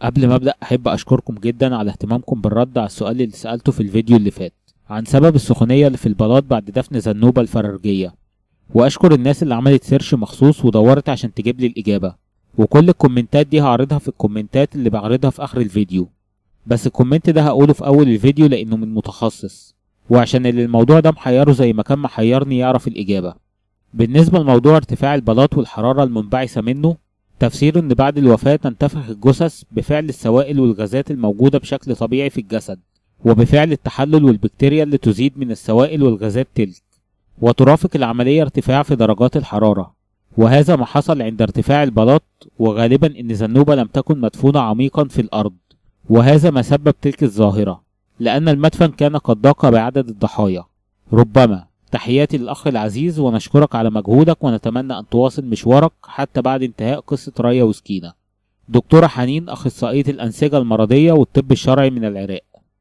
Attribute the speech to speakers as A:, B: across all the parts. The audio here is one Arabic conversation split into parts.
A: قبل ما ابدأ احب اشكركم جدا على اهتمامكم بالرد على السؤال اللي سألته في الفيديو اللي فات عن سبب السخونية اللي في البلاط بعد دفن زنوبة الفرارجية، واشكر الناس اللي عملت سيرش مخصوص ودورت عشان تجيب لي الاجابة. وكل الكومنتات دي هعرضها في الكومنتات اللي بعرضها في اخر الفيديو، بس الكومنت ده هقوله في اول الفيديو لانه من متخصص، وعشان اللي الموضوع ده محيره زي ما كان محيرني يعرف الاجابة. بالنسبة لموضوع ارتفاع البلاط والحرارة المنبعثة منه، تفسيره ان بعد الوفاة تنتفخ الجثث بفعل السوائل والغازات الموجودة بشكل طبيعي في الجسد، وبفعل التحلل والبكتيريا اللي تزيد من السوائل والغازات تلك، وترافق العملية ارتفاع في درجات الحرارة، وهذا ما حصل عند ارتفاع البلاط، وغالبا ان زنوبة لم تكن مدفونة عميقا في الارض، وهذا ما سبب تلك الظاهرة، لان المدفن كان قد ضاق بعدد الضحايا. ربما. تحياتي للأخ العزيز، ونشكرك على مجهودك، ونتمنى أن تواصل مشوارك حتى بعد انتهاء قصة ريا وسكينة. دكتورة حنين، أخصائية الأنسجة المرضية والطب الشرعي من العراق.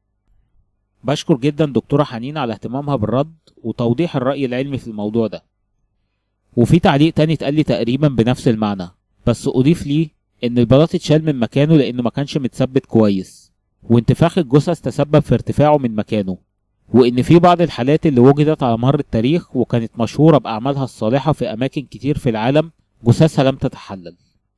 A: بشكر جدا دكتورة حنين على اهتمامها بالرد وتوضيح الرأي العلمي في الموضوع ده. وفي تعليق تاني اتقال لي تقريبا بنفس المعنى، بس أضيف لي إن البلاط اتشال من مكانه لأنه ما كانش متثبت كويس، وانتفاخ الجثث تسبب في ارتفاعه من مكانه، وإن في بعض الحالات اللي وجدت على مر التاريخ وكانت مشهورة بأعمالها الصالحة في أماكن كتير في العالم جثثها لم تتحلل.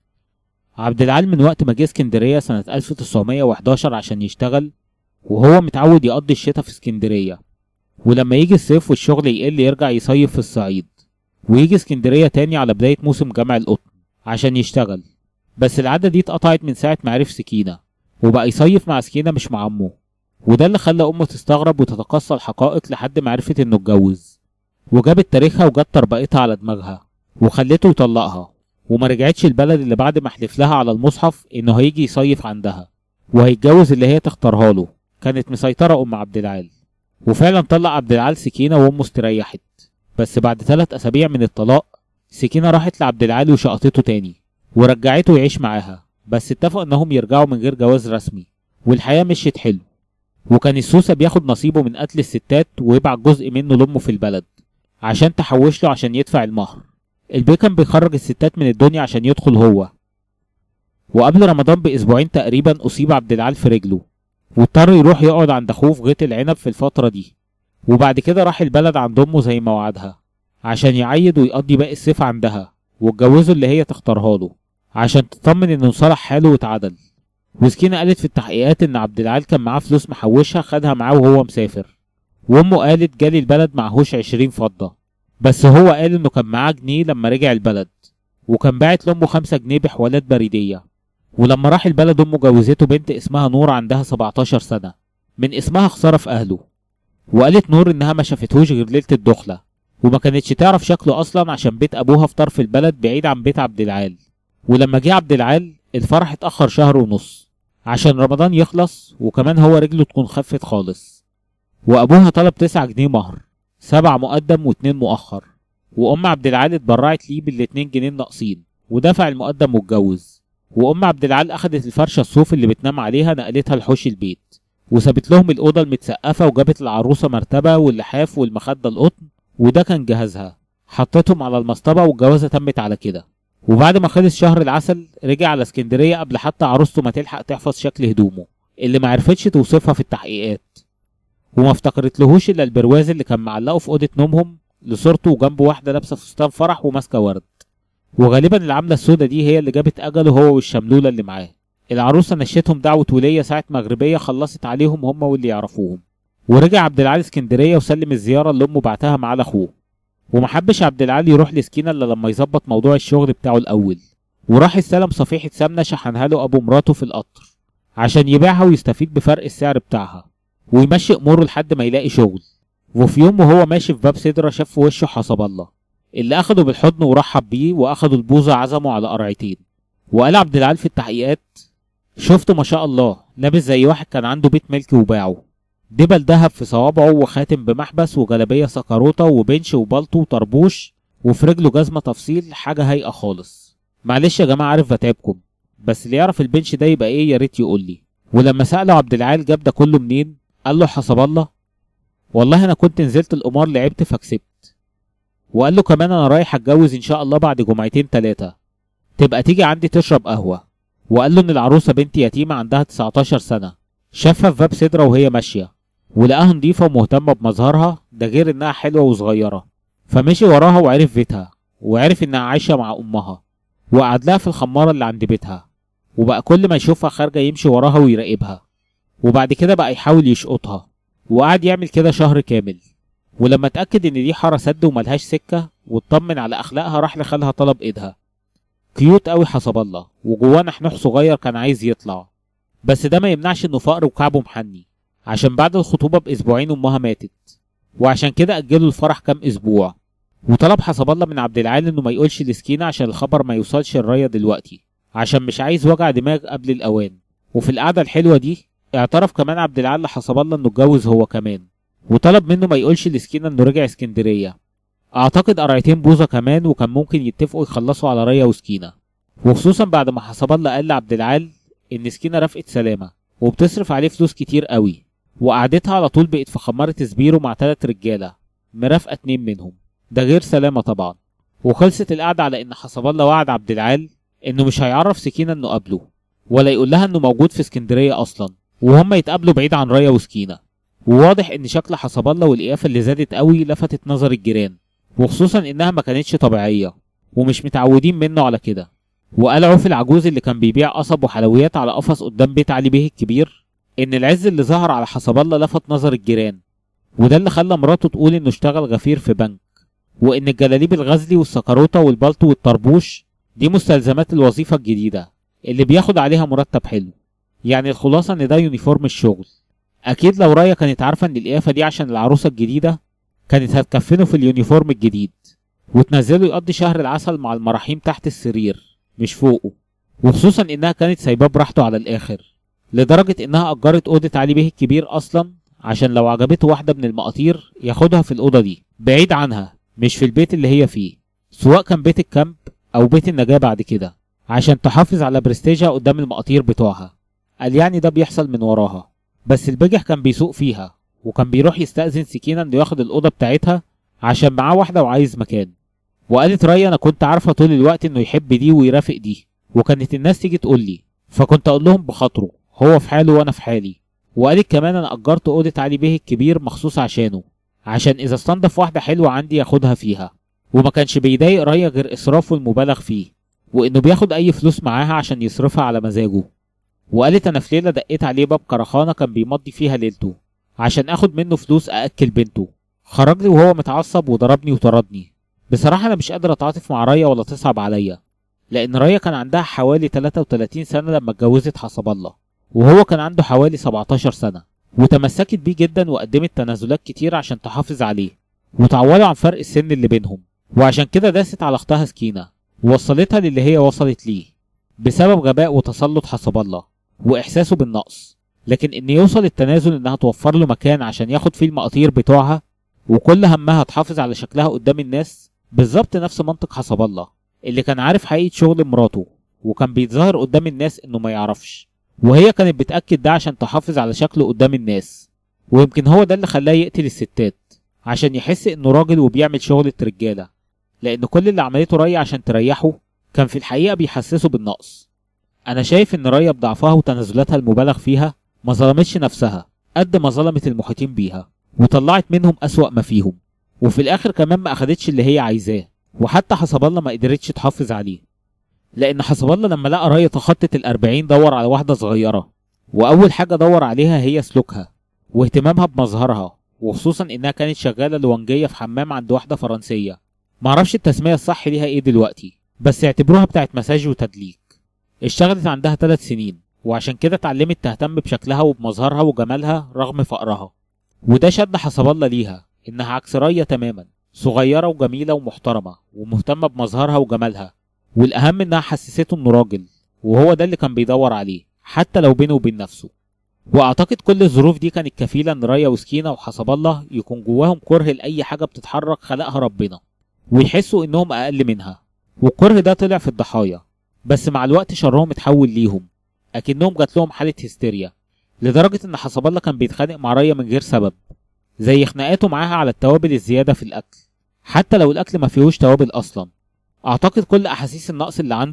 A: عبد العال من وقت ما جه اسكندرية سنة 1911 عشان يشتغل، وهو متعود يقضي الشتاء في اسكندرية، ولما يجي الصيف والشغل يقل يرجع يصيف في الصعيد، ويجي اسكندرية تاني على بداية موسم جمع القطن عشان يشتغل. بس العادة دي اتقطعت من ساعة ما عرف سكينة، وبقى يصيف مع سكينة مش مع أمه، وده اللي خلى أمه تستغرب وتتقصى الحقائق لحد ما عرفت إنه اتجوز، وجابت تاريخها وجت طربقتها على دماغها وخلته يطلقها، وما رجعتش البلد اللي بعد ما حلف لها على المصحف إنه هيجي يصيف عندها وهيتجوز اللي هي تختارها له. كانت مسيطرة أم عبد العال، وفعلا طلق عبد العال سكينة وأمه استريحت. بس بعد 3 أسابيع من الطلاق، سكينة راحت لعبد العال وشقطته تاني ورجعته يعيش معاها، بس اتفقوا إنهم يرجعوا من غير جواز رسمي، والحياة مشيت حلو. وكان السوسة بياخد نصيبه من قتل الستات ويبعت جزء منه لأمه في البلد عشان تحوش له عشان يدفع المهر. البيه كان بيخرج الستات من الدنيا عشان يدخل هو. وقبل رمضان بأسبوعين تقريبا أصيب عبد العال في رجله، واضطر يروح يقعد عند أخوه في غيط العنب في الفترة دي، وبعد كده راح البلد عند أمه زي ما وعدها عشان يعيد ويقضي باقي الصيف عندها، واتجوزه اللي هي تختارها له عشان تطمن إنه صلح حاله واتعدل. وسكينة قالت في التحقيقات إن عبد العال كان معاه فلوس محوشها خدها معاه وهو مسافر، وأمه قالت جالي البلد معهوش 20 فضة، بس هو قال إنه كان معاه جنيه لما رجع البلد، وكان باعت لأمه 5 جنيه بحوالات بريدية. ولما راح البلد أمه جوزته بنت اسمها نور عندها 17 سنة، من اسمها خسارة في أهله. وقالت نور إنها ما شافتهوش غير ليلة الدخلة، وما كانتش تعرف شكله أصلا عشان بيت أبوها في طرف البلد بعيد عن بيت عبد العال. ولما جه عبد العال الفرح اتأخر 1.5 شهر عشان رمضان يخلص، وكمان هو رجله تكون خفت خالص. وأبوها طلب 9 جنيه مهر، 7 مقدم و2 مؤخر، وأم عبد العال اتبرعت ليه بال2 جنيه الناقصين ودفع المقدم واتجوز. وأم عبد العال أخدت الفرشة الصوف اللي بتنام عليها نقلتها لحوش البيت، وسابت لهم الأوضة المتسقفة، وجابت العروسة مرتبة واللحاف والمخدة القطن، وده كان جهازها. حطتهم على المصطبة والجوازة تمت على كده. وبعد ما خلص شهر العسل رجع على اسكندرية قبل حتى عروسته ما تلحق تحفظ شكل هدومه اللي ما عرفتش توصفها في التحقيقات، وما افتكرتلهوش الا البرواز اللي كان معلقه في اوضه نومهم لصورته، وجنبه واحده لابسه فستان فرح وماسكه ورد. وغالبا العمله السودة دي هي اللي جابت اجله هو والشملوله اللي معاه. العروسه نشتهم دعوه وليه ساعه مغربيه خلصت عليهم هم واللي يعرفوهم. ورجع عبد العال اسكندريه وسلم الزياره اللي امه بعتها معاه لاخوه، ومحبش عبد العال يروح لسكينة الا لما يظبط موضوع الشغل بتاعه الاول. وراح استلم صفيحة سمنة شحنها له ابو مراته في القطر عشان يبيعها ويستفيد بفرق السعر بتاعها ويمشي اموره لحد ما يلاقي شغل. وفي يوم وهو ماشي في باب سدرة شاف في وشه حسب الله اللي اخده بالحضن ورحب بيه، واخده البوظة عزمه على قرعتين. وقال عبد العال في التحقيقات: شفته ما شاء الله لابس زي واحد كان عنده بيت ملك وباعه، دبل دهب في صوابعه وخاتم بمحبس وجلابيه سكروطه وبنش وبلطو وطربوش، وفي رجله جزمه تفصيل، حاجه هايقه خالص. معلش يا جماعه عارف بتعبكم، بس اللي يعرف البنش ده يبقى ايه يا ريت يقول لي. ولما ساله عبد العال جاب ده كله منين، قال له حسب الله، والله انا كنت نزلت القمار لعبت فكسبت. وقال له كمان انا رايح اتجوز ان شاء الله بعد جمعتين 3، تبقى تيجي عندي تشرب قهوه. وقال له ان العروسة بنت يتيمة عندها 19 سنة، شافها في باب سدرة وهي ماشية ولقاها نضيفة ومهتمة بمظهرها، ده غير انها حلوة وصغيرة، فمشي وراها وعرف بيتها وعرف انها عايشة مع امها، وقعد لها في الخمارة اللي عند بيتها، وبقى كل ما يشوفها خارجة يمشي وراها ويراقبها، وبعد كده بقى يحاول يشقطها، وقعد يعمل كده شهر كامل. ولما اتأكد ان دي حارة سد وملهاش سكة واطمن على اخلاقها، راح لخالها طلب ايدها. كيوت قوي حسب الله، وجواه نحنوح صغير كان عايز يطلع، بس ده ما يمنعش انه فقر وكعبه محني، عشان بعد الخطوبة باسبوعين امها ماتت، وعشان كده اجلوا الفرح كام اسبوع. وطلب حسب الله من عبد العال انه ما يقولش لسكينة عشان الخبر ما يوصلش الراية دلوقتي، عشان مش عايز وجع دماغ قبل الاوان. وفي القعدة الحلوة دي اعترف كمان عبد العال لحسب الله انه اتجوز هو كمان، وطلب منه ما يقولش لسكينة انه رجع اسكندرية. اعتقد قرعتين بوظة كمان، وكان ممكن يتفقوا يخلصوا على ريا وسكينة، وخصوصا بعد ما حسب الله قال لعبد العال ان سكينة رفقة سلامة وبتصرف عليه فلوس كتير قوي، وقعدتها على طول بقت في خمارة سبيرو مع 3 رجالة، مرافقة 2 منهم، ده غير سلامة طبعا. وخلصت القعدة على ان حسب الله وعد عبد العال انه مش هيعرف سكينة انه قابله، ولا يقول لها انه موجود في اسكندرية اصلا، وهم يتقابلوا بعيد عن ريا وسكينة. وواضح ان شكل حسب الله والقيافة اللي زادت قوي لفتت نظر الجيران، وخصوصا انها ما كانتش طبيعية ومش متعودين منه على كده. وقال عوف العجوز اللي كان بيبيع قصب وحلويات على قفص قدام بيت علي بيه الكبير ان العز اللي ظهر على حسب الله لفت نظر الجيران، وده اللي خلى مراته تقول انه اشتغل غفير في بنك، وان الجلاليب الغزلي والسكروطة والبلطو والطربوش دي مستلزمات الوظيفة الجديدة اللي بياخد عليها مرتب حلو. يعني الخلاصة ان ده يونيفورم الشغل. اكيد لو رايا كانت عارفة ان القيافة دي عشان العروسة الجديدة كانت هتكفنه في اليونيفورم الجديد وتنزله يقضي شهر العسل مع المراحيم تحت السرير مش فوقه، وخصوصا انها كانت سايباه براحته على الاخر، لدرجة انها اجرت اوضة علي بيه الكبير اصلا عشان لو عجبته واحدة من المقاطير ياخدها في الاوضة دي بعيد عنها، مش في البيت اللي هي فيه، سواء كان بيت الكامب او بيت النجاة بعد كده، عشان تحافظ على برستيجها قدام المقاطير بتوعها. قال يعني ده بيحصل من وراها، بس البجح كان بيسوق فيها، وكان بيروح يستأذن سكينة انه ياخد الأوضة بتاعتها عشان معاه واحدة وعايز مكان. وقالت ريا انا كنت عارفة طول الوقت انه يحب دي ويرافق دي، وكانت الناس تيجي تقول لي فكنت اقول لهم بخاطره، هو في حاله وانا في حالي. وقالت كمان انا اجرت أوضة علي بيه الكبير مخصوص عشانه، عشان اذا استنضف واحدة حلوة عندي ياخدها فيها، وما كانش بيضايق ريا غير اسرافه المبالغ فيه، وانه بياخد اي فلوس معاها عشان يصرفها على مزاجه. وقالت انا في ليلة دقيت عليه باب كرخانة كان بيمضي فيها ليلته عشان اخد منه فلوس ااكل بنته، خرج لي وهو متعصب وضربني وطردني. بصراحة انا مش قادر اتعاطف مع ريا ولا تصعب عليا، لان ريا كان عندها حوالي 33 سنة لما اتجوزت حسب الله، وهو كان عنده حوالي 17 سنة، وتمسكت بيه جدا وقدمت تنازلات كتير عشان تحافظ عليه وتعوضه عن فرق السن اللي بينهم، وعشان كده داست على اختها سكينة ووصلتها للي هي وصلت ليه بسبب غباء وتسلط حسب الله واحساسه بالنقص. لكن ان يوصل التنازل انها توفر له مكان عشان ياخد فيه المقاطير بتوعها، وكل همها تحافظ على شكلها قدام الناس، بالظبط نفس منطق حسب الله اللي كان عارف حقيقة شغل مراته وكان بيتظاهر قدام الناس انه ما يعرفش، وهي كانت بتأكد ده عشان تحافظ على شكله قدام الناس. ويمكن هو ده اللي خلاه يقتل الستات عشان يحس انه راجل وبيعمل شغلة رجالة، لان كل اللي عملته ريا عشان تريحه كان في الحقيقة بيحسسه بالنقص. انا شايف ان ريا بضعفها وتنازلاتها المبالغ فيها ما ظلمتش نفسها قد ما ظلمت المحيطين بيها، وطلعت منهم اسوأ ما فيهم، وفي الاخر كمان ما اخدتش اللي هي عايزاه، وحتى حسب الله ما قدرتش تحافظ عليه، لان حسب الله لما لقى ريا تخطت ال40 دور على واحدة صغيرة، واول حاجة دور عليها هي سلوكها واهتمامها بمظهرها، وخصوصا انها كانت شغالة لونجية في حمام عند واحدة فرنسية، معرفش التسمية الصح ليها ايه دلوقتي، بس اعتبروها بتاعت مساج وتدليك. اشتغلت عندها 3 سنين، وعشان كده اتعلمت تهتم بشكلها وبمظهرها وجمالها رغم فقرها، وده شد حسب الله ليها انها عكس ريا تماما، صغيرة وجميلة ومحترمة ومهتمة بمظهرها وجمالها، والاهم انها حسسته انه راجل، وهو ده اللي كان بيدور عليه حتى لو بينه وبين نفسه. واعتقد كل الظروف دي كانت كفيلة ان ريا وسكينة وحسب الله يكون جواهم كره لاي حاجة بتتحرك خلقها ربنا، ويحسوا انهم اقل منها، والكره ده طلع في الضحايا، بس مع الوقت شرهم اتحول ليهم، اكنهم جات لهم حالة هستيريا، لدرجة ان حسب الله كان بيتخانق مع ريا من غير سبب، زي خناقاته معاها على التوابل الزيادة في الاكل، حتى لو الاكل ما فيهوش توابل اصلا. اعتقد كل احاسيس النقص اللي عنده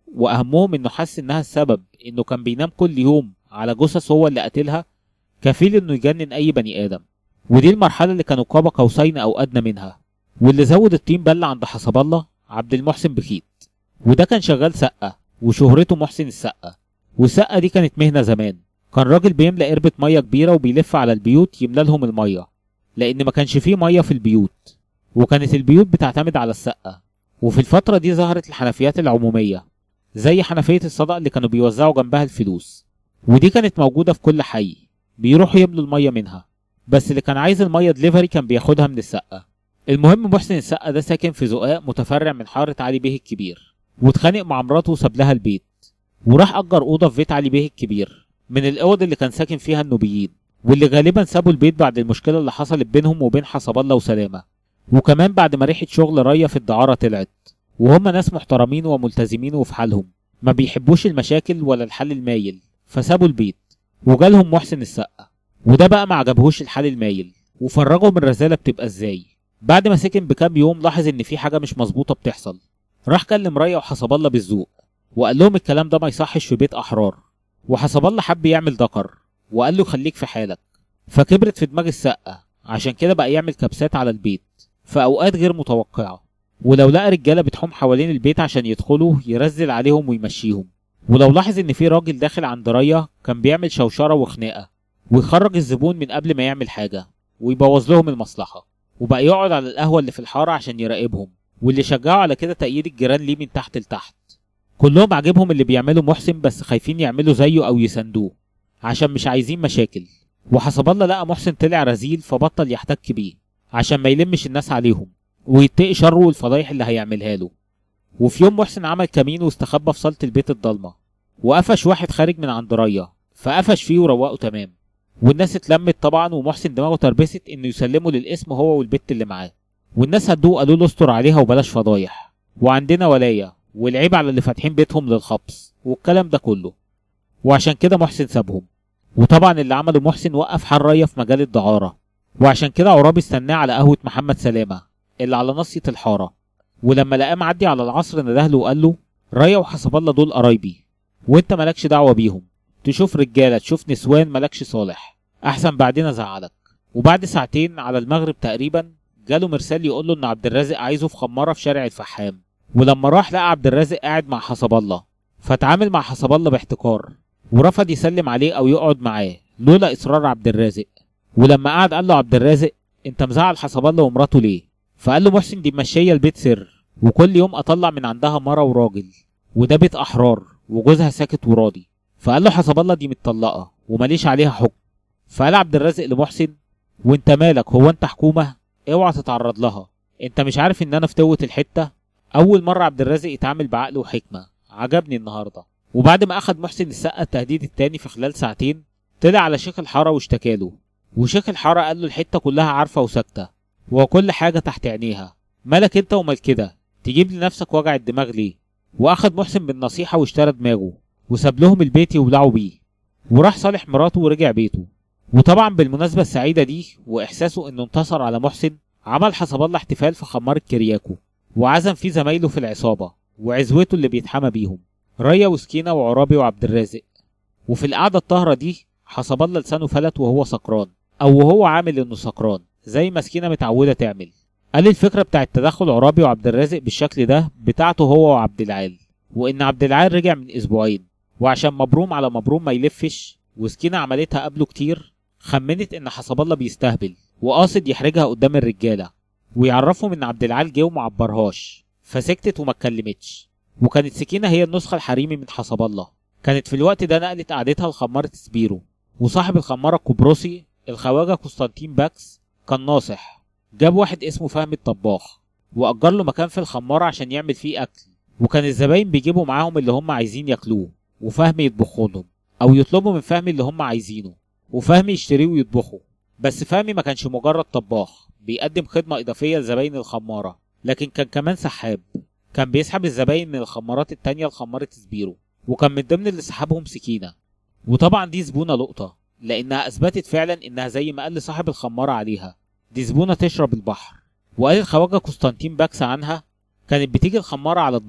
A: واهمهم انه حس انها السبب انه كان بينام كل يوم على جثث هو اللي قتلها، كفيل انه يجنن اي بني ادم. ودي المرحله اللي كانوا قاب قوسين او ادنى منها. واللي زود الطين بله عند حسب الله عبد المحسن بخيت، وده كان شغال سقه وشهرته محسن السقه. والسقه دي كانت مهنه زمان. كان راجل بيملى قربة ميه كبيره وبيلف على البيوت يملى لهم الميه، لان ما كانش فيه ميه في البيوت، وكانت البيوت بتعتمد على السقه. وفي الفتره دي ظهرت الحنفيات العموميه، زي حنفيه الصدق اللي كانوا بيوزعوا جنبها الفلوس، ودي كانت موجوده في كل حي بيروحوا يملوا الميه منها. بس اللي كان عايز الميه دليفري كان بياخدها من السقه. المهم محسن السقا ده ساكن في زقاق متفرع من حارة علي بيه الكبير، واتخانق مع مراته وساب لها البيت، وراح أجر أوضة في بيت علي بيه الكبير من الأوض اللي كان ساكن فيها النوبيين، واللي غالبا سابوا البيت بعد المشكلة اللي حصلت بينهم وبين حسب الله وسلامة، وكمان بعد ما ريحة شغل ريا في الدعارة طلعت. وهم ناس محترمين وملتزمين وفي حالهم، ما بيحبوش المشاكل ولا الحل المايل، فسابوا البيت وجالهم محسن السقا. وده بقى ما عجبهوش الحل المايل، وفرجهم الرزالة بتبقى ازاي. بعد ما سكن بكام يوم لاحظ ان في حاجه مش مظبوطه بتحصل. راح كلم ريا وحسب الله بالذوق وقال لهم الكلام ده ما يصحش في بيت احرار. وحسب الله حب يعمل دكر وقال له خليك في حالك. فكبرت في دماغ السقه، عشان كده بقى يعمل كبسات على البيت في اوقات غير متوقعه، ولو لقى رجاله بتحوم حوالين البيت عشان يدخلوا يرزل عليهم ويمشيهم. ولو لاحظ ان في راجل داخل عند ريا كان بيعمل شوشره وخناقه ويخرج الزبون من قبل ما يعمل حاجه ويبوظ لهم المصلحه. وبقى يقعد على القهوة اللي في الحارة عشان يراقبهم، واللي شجعوا على كده تأييد الجيران ليه من تحت لتحت. كلهم عاجبهم اللي بيعمله محسن، بس خايفين يعملوا زيه أو يساندوه عشان مش عايزين مشاكل. وحسب الله لقى محسن طلع رزيل فبطل يحتك بيه عشان ما يلمش الناس عليهم ويتقي شره والفضايح اللي هيعملها له. وفي يوم محسن عمل كمين واستخبى في صالة البيت الضلمة، وقفش واحد خارج من عند ريا فقفش فيه وروقه تمام. والناس اتلمت طبعا، ومحسن دماغه تربست انه يسلمه للاسم هو والبت اللي معاه. والناس هدوه قالوا له استر عليها وبلاش فضايح، وعندنا ولايه، والعيب على اللي فاتحين بيتهم للخبص والكلام ده كله. وعشان كده محسن سابهم. وطبعا اللي عمله محسن وقف حال ريا في مجال الدعاره. وعشان كده عرابي استناه على قهوه محمد سلامه اللي على ناصيه الحاره. ولما لقاه معدي على العصر ندهله وقال له ريا وحسب الله دول قرايبي، وانت مالكش دعوه بيهم. تشوف رجاله تشوف نسوان مالكش صالح، احسن بعدين ازعلك. وبعد ساعتين على المغرب تقريبا جاله مرسال يقول له ان عبد الرازق عايزه في خماره في شارع الفحام. ولما راح لقى عبد الرازق قاعد مع حسب الله، فتعامل مع حسب الله باحتكار ورفض يسلم عليه او يقعد معاه لولا اصرار عبد الرازق. ولما قعد قال له عبد الرازق انت مزعل حسب الله ومراته ليه؟ فقال له محسن دي ماشيه البيت سر، وكل يوم اطلع من عندها مره وراجل، وده بيت احرار وجوزها ساكت وراضي. فقال له حسب الله دي متطلقه وماليش عليها حكم. فقال عبد الرازق لمحسن وانت مالك، هو انت حكومه؟ اوعى تتعرض لها، انت مش عارف ان انا في توة الحته؟ اول مره عبد الرازق يتعامل بعقل وحكمه، عجبني النهارده. وبعد ما اخد محسن السقا التهديد التاني في خلال ساعتين، طلع على شيخ الحاره واشتكاله. وشيخ الحاره قال له الحته كلها عارفه وساكته وكل حاجه تحت عينيها، مالك انت ومال كده؟ تجيب لنفسك وجع الدماغ ليه؟ واخد محسن بالنصيحه واشترى دماغه وساب لهم البيت يولعوا بيه، وراح صالح مراته ورجع بيته. وطبعا بالمناسبه السعيده دي واحساسه انه انتصر على محسن، عمل حسب الله احتفال في خمارة كرياكو وعزم فيه زمايله في العصابه وعزوته اللي بيتحمى بيهم ريا وسكينه وعرابي وعبد الرازق. وفي القعده الطاهره دي حسب الله لسانه فلت وهو سكران، او وهو عامل انه سكران زي ما سكينه متعوده تعمل. قال الفكره بتاعت تدخل عرابي وعبد الرازق بالشكل ده بتاعته هو وعبد العال، وان عبد العال رجع من اسبوعين، وعشان مبروم على مبروم ما يلفش وسكينه عملتها قبله كتير، خمنت ان حسب الله بيستهبل وقاصد يحرجها قدام الرجاله ويعرفهم ان عبد العال جه ومعبرهاش، فسكتت وما اتكلمتش. وكانت سكينه هي النسخه الحريمي من حسب الله. كانت في الوقت ده نقلت قعدتها لخماره سبيرو، وصاحب الخماره القبرصي الخواجه قسطنطين باكس كان ناصح. جاب واحد اسمه فهمي الطباخ واجر له مكان في الخماره عشان يعمل فيه اكل، وكان الزباين بيجيبوا معاهم اللي هم عايزين ياكلوه وفهمي يطبخه لهم، او يطلبوا من فهمي اللي هم عايزينه وفهمي يشتريه ويطبخه. بس فهمي ما كانش مجرد طباخ بيقدم خدمه اضافيه لزباين الخماره، لكن كان كمان سحاب. كان بيسحب الزباين من الخمارات التانية لخماره سبيرو، وكان من ضمن اللي سحبهم سكينه. وطبعا دي زبونه لقطه، لانها اثبتت فعلا انها زي ما قال صاحب الخماره عليها، دي زبونه تشرب البحر. وقال الخواجه قسطنطين باكس عنها كانت بتيجي الخماره على الظهر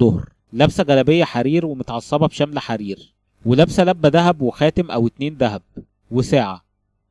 A: لابسة جلابية حرير ومتعصبة بشملة حرير، ولابسة لبة دهب وخاتم أو 2 دهب وساعة.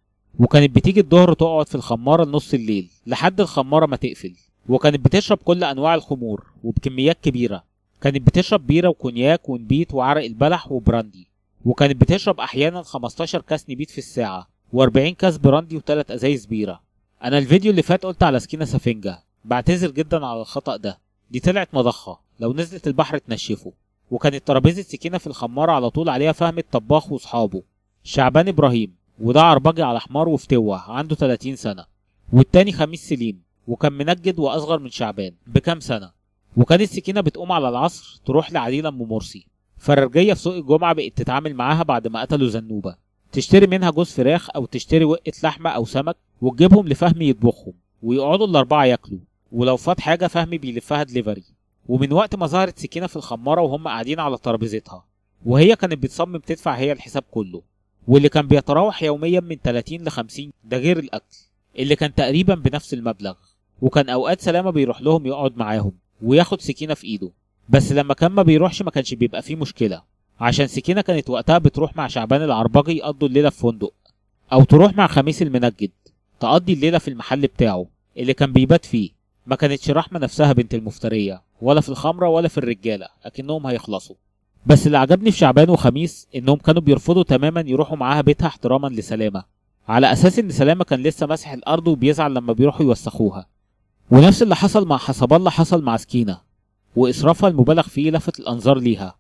A: وكانت بتيجي الظهر تقعد في الخمارة لنص الليل لحد الخمارة ما تقفل. وكانت بتشرب كل أنواع الخمور وبكميات كبيرة. كانت بتشرب بيرة وكونياك ونبيت وعرق البلح وبراندي. وكانت بتشرب أحيانا 15 كاس نبيت في الساعة و40 كاس براندي و3 أزايز بيرة. أنا الفيديو اللي فات قلت على سكينة سفنجة، بعتذر جدا على الخطأ ده. دي طلعت مضخة، لو نزلت البحر تنشفه. وكانت ترابيزة سكينة في الخمارة على طول عليها فهمي الطباخ وصحابه شعبان إبراهيم، وده عربجي على حمار وفتوة عنده 30 سنة، والتاني خميس سليم وكان منجد وأصغر من شعبان بكام سنة. وكانت سكينة بتقوم على العصر تروح لعديلة أم مرسي فرارجية في سوق الجمعة، بقت تتعامل معاها بعد ما قتلوا زنوبة، تشتري منها جوز فراخ أو تشتري وقة لحمة أو سمك وتجيبهم لفهمي يطبخهم، ويقعدوا الأربعة ياكلوا، ولو فات حاجة فهمي بيلفها دليفري. ومن وقت ما ظهرت سكينة في الخمارة وهم قاعدين على ترابيزتها، وهي كانت بتصمم تدفع هي الحساب كله، واللي كان بيتراوح يوميا من 30 ل 50، ده غير الأكل اللي كان تقريبا بنفس المبلغ. وكان أوقات سلامة بيروح لهم يقعد معاهم وياخد سكينة في إيده، بس لما كان ما بيروحش ما كانش بيبقى فيه مشكلة، عشان سكينة كانت وقتها بتروح مع شعبان العربجي يقضوا الليلة في فندق، أو تروح مع خميس المنجد تقضي الليلة في المحل بتاعه اللي كان بيبات فيه. ما كانتش رحمة نفسها بنت المفترية ولا في الخمرة ولا في الرجالة، أكنهم هيخلصوا. بس اللي عجبني في شعبان وخميس إنهم كانوا بيرفضوا تماما يروحوا معاها بيتها احتراما لسلامة، على أساس إن سلامة كان لسه ماسح الأرض وبيزعل لما بيروحوا يوسخوها. ونفس اللي حصل مع حسب الله حصل مع سكينة، وإسرافها المبالغ فيه لفت الأنظار ليها.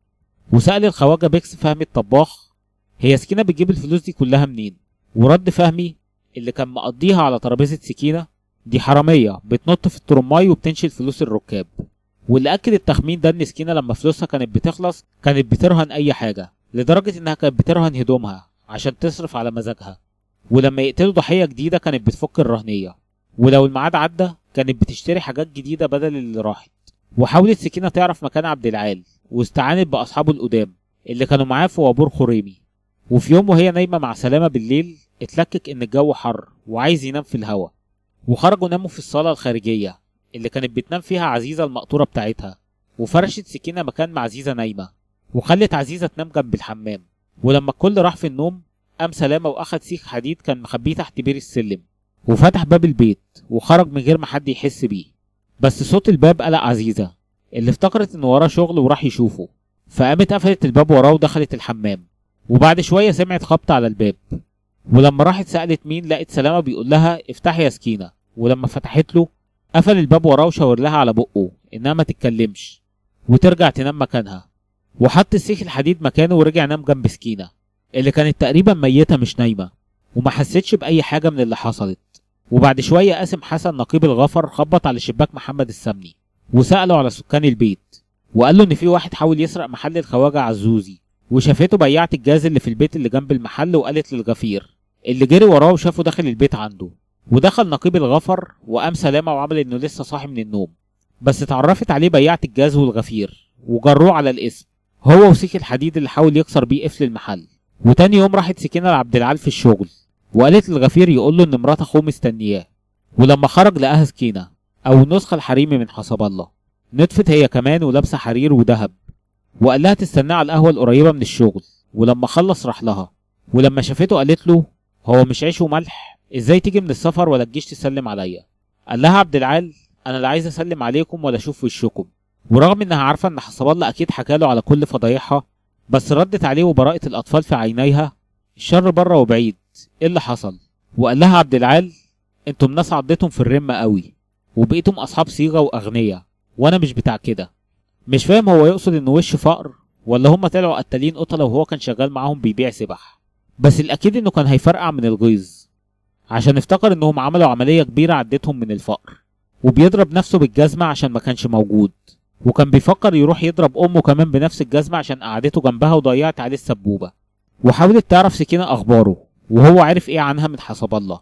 A: وسأل الخواجة بيكس فهمي الطباخ هي سكينة بتجيب الفلوس دي كلها منين؟ ورد فهمي اللي كان مقضيها على ترابيزة سكينة دي حرامية بتنط في الترماي وبتنشل فلوس الركاب. واللي أكد التخمين ده إن سكينة لما فلوسها كانت بتخلص كانت بترهن أي حاجة، لدرجة إنها كانت بترهن هدومها عشان تصرف على مزاجها. ولما يقتلوا ضحية جديدة كانت بتفك الرهنية، ولو الميعاد عدى كانت بتشتري حاجات جديدة بدل اللي راحت. وحاولت سكينة تعرف مكان عبد العال، واستعانت بأصحابه القدام اللي كانوا معاه في وابور خريمي. وفي يوم وهي نايمة مع سلامة بالليل اتلكك إن الجو حر وعايز ينام في الهوا، وخرجوا ناموا في الصالة الخارجية اللي كانت بتنام فيها عزيزة المقطورة بتاعتها. وفرشت سكينة مكان مع عزيزة نايمة، وخلت عزيزة تنام جنب الحمام. ولما الكل راح في النوم قام سلامة وأخد سيخ حديد كان مخبيه تحت بير السلم، وفتح باب البيت وخرج من غير ما حد يحس بيه. بس صوت الباب قلق عزيزة اللي افتكرت إن وراه شغل وراح يشوفه، فقامت قفلت الباب وراه ودخلت الحمام. وبعد شوية سمعت خبط على الباب، ولما راحت سألت مين لقت سلامة بيقول لها افتحي يا سكينة. ولما فتحت له قفل الباب وراه وشاور لها على بقه إنها ما تتكلمش وترجع تنام مكانها، وحط السيخ الحديد مكانه ورجع نام جنب سكينة اللي كانت تقريبا ميتة مش نايمة، وما حسيتش بأي حاجة من اللي حصلت. وبعد شوية قاسم حسن نقيب الغفر خبط على شباك محمد السمني وسأله على سكان البيت، وقال له إن في واحد حاول يسرق محل الخواجة عزوزي، وشافته بياعة الجاز اللي في البيت اللي جنب المحل وقالت للغفير اللي جري وراه وشافه داخل البيت عنده. ودخل نقيب الغفر وقام سلامة وعمل إنه لسه صاحي من النوم، بس اتعرفت عليه بياعة الجاز والغفير وجروه على الاسم هو وسيخ الحديد اللي حاول يكسر بيه قفل المحل. وتاني يوم راحت سكينة لعبد العال في الشغل وقالت للغفير يقول له إن مرات أخوه مستنياه. ولما خرج لقاها سكينة أو النسخة الحريمي من حسب الله، نطفت هي كمان ولابسة حرير وذهب، وقال لها تستناه على القهوة القريبة من الشغل. ولما خلص راح لها، ولما شافته قالت له هو مش عيش وملح؟ ازاي تيجي من السفر ولا تجيش تسلم عليا؟ قال لها عبد العال انا لا عايز اسلم عليكم ولا اشوف وشكم. ورغم انها عارفة ان حسب الله اكيد حكاله على كل فضايحها، بس ردت عليه وبراءة الاطفال في عينيها الشر بره وبعيد ايه اللي حصل. وقال لها عبد العال انتم ناس عضتم في الرمة قوي وبقيتم اصحاب صيغة واغنياء، وانا مش بتاع كده. مش فاهم هو يقصد انه وش فقر ولا هم طلعوا قتالين قتلة وهو كان شغال معاهم بيبيع سبح. بس الاكيد انه كان هيفرقع من الغيظ عشان افتكر انهم عملوا عملية كبيرة عدتهم من الفقر، وبيضرب نفسه بالجزمة عشان ما كانش موجود، وكان بيفكر يروح يضرب امه كمان بنفس الجزمة عشان قعدته جنبها وضيعت عليه السبوبة. وحاولت تعرف سكينة اخباره وهو عارف ايه عنها من حسب الله،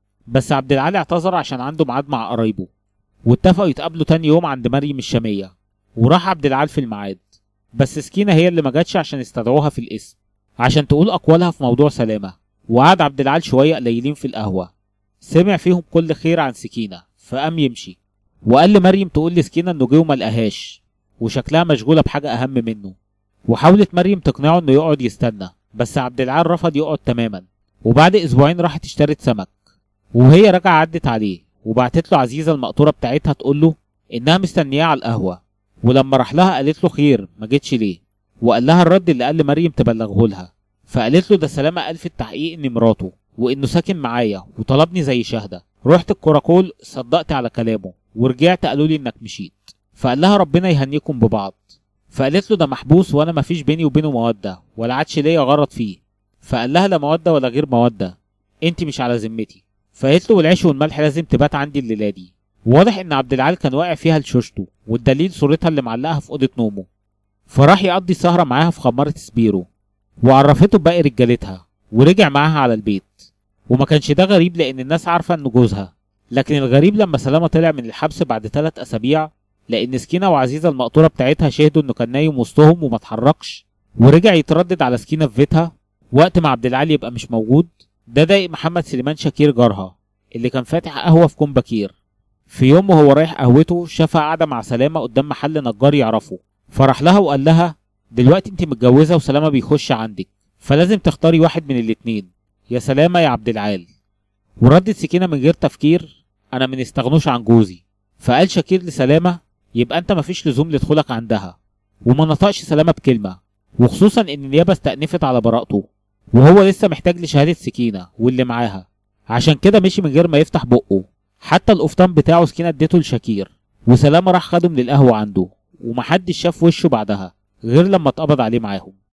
A: بس عبد العال اعتذر عشان عنده ميعاد مع قرايبه، واتفقوا يتقابلوا تاني يوم عند مريم الشامية. وراح عبد العال في الميعاد، بس سكينة هي اللي ما جاتش عشان استدعوها في الاسم عشان تقول اقوالها في موضوع سلامة. وقعد عبد العال شوية قليلين في القهوة، سمع فيهم كل خير عن سكينة فقام يمشي، وقال لمريم تقول لسكينة انه جه وما لقاهاش، وشكلها مشغولة بحاجة أهم منه. وحاولت مريم تقنعه إنه يقعد يستنى، بس عبد العال رفض يقعد تماما. وبعد أسبوعين راحت اشترت سمك، وهي راجعة عدت عليه وبعتت له عزيزة المقطورة بتاعتها تقول له إنها مستنياه على القهوة. ولما راح لها قالت له خير ما جيتش ليه، وقال لها الرد اللي قال لمريم تبلغه لها. فقالت له ده سلامة قال في التحقيق إني مراته وإنه ساكن معايا وطلبني زي شهدة. رحت الكراكول صدقت على كلامه ورجعت قالوا لي إنك مشيت. فقال لها ربنا يهنيكم ببعض. فقالت له ده محبوس وأنا مفيش بيني وبينه مودة ولا عادش ليا غرض فيه. فقال لها لا مودة ولا غير مودة، أنت مش على ذمتي. فقالت له والعيش والملح لازم تبات عندي الليلة دي. واضح إن عبد العال كان واقع فيها لشوشته، والدليل صورتها اللي معلقها في أوضة نومه. فراح يقضي سهرة معاها في خمارة سبيرو وعرفته بباقي رجالتها، ورجع معاها على البيت. وما كانش ده غريب لأن الناس عارفة إنه جوزها. لكن الغريب لما سلامة طلع من الحبس بعد 3 أسابيع، لأن سكينة وعزيزة المقطورة بتاعتها شهدوا إنه كان نايم وسطهم وما اتحركش، ورجع يتردد على سكينة في بيتها وقت ما عبد العال يبقى مش موجود. ده ضايق محمد سليمان شاكير جارها اللي كان فاتح قهوة في كوم بكير. في يوم وهو رايح قهوته شافها قاعدة مع سلامة قدام محل نجار يعرفه، فراح لها وقال لها دلوقتي انت متجوزة وسلامة بيخش عندك، فلازم تختاري واحد من الاتنين، يا سلامة يا عبد العال. وردت سكينة من غير تفكير انا من استغنوش عن جوزي. فقال شاكير لسلامة يبقى انت مفيش لزوم لدخولك عندها. وما نطقش سلامة بكلمة، وخصوصا ان النيابة استأنفت على براءته وهو لسه محتاج لشهادة سكينة واللي معاها، عشان كده مشي من غير ما يفتح بقه. حتى القفطان بتاعه سكينة اديته لشاكير، وسلامة راح خده من القهوة عنده ومحدش شاف وشه بعدها غير لما اتقبض عليه معاهم.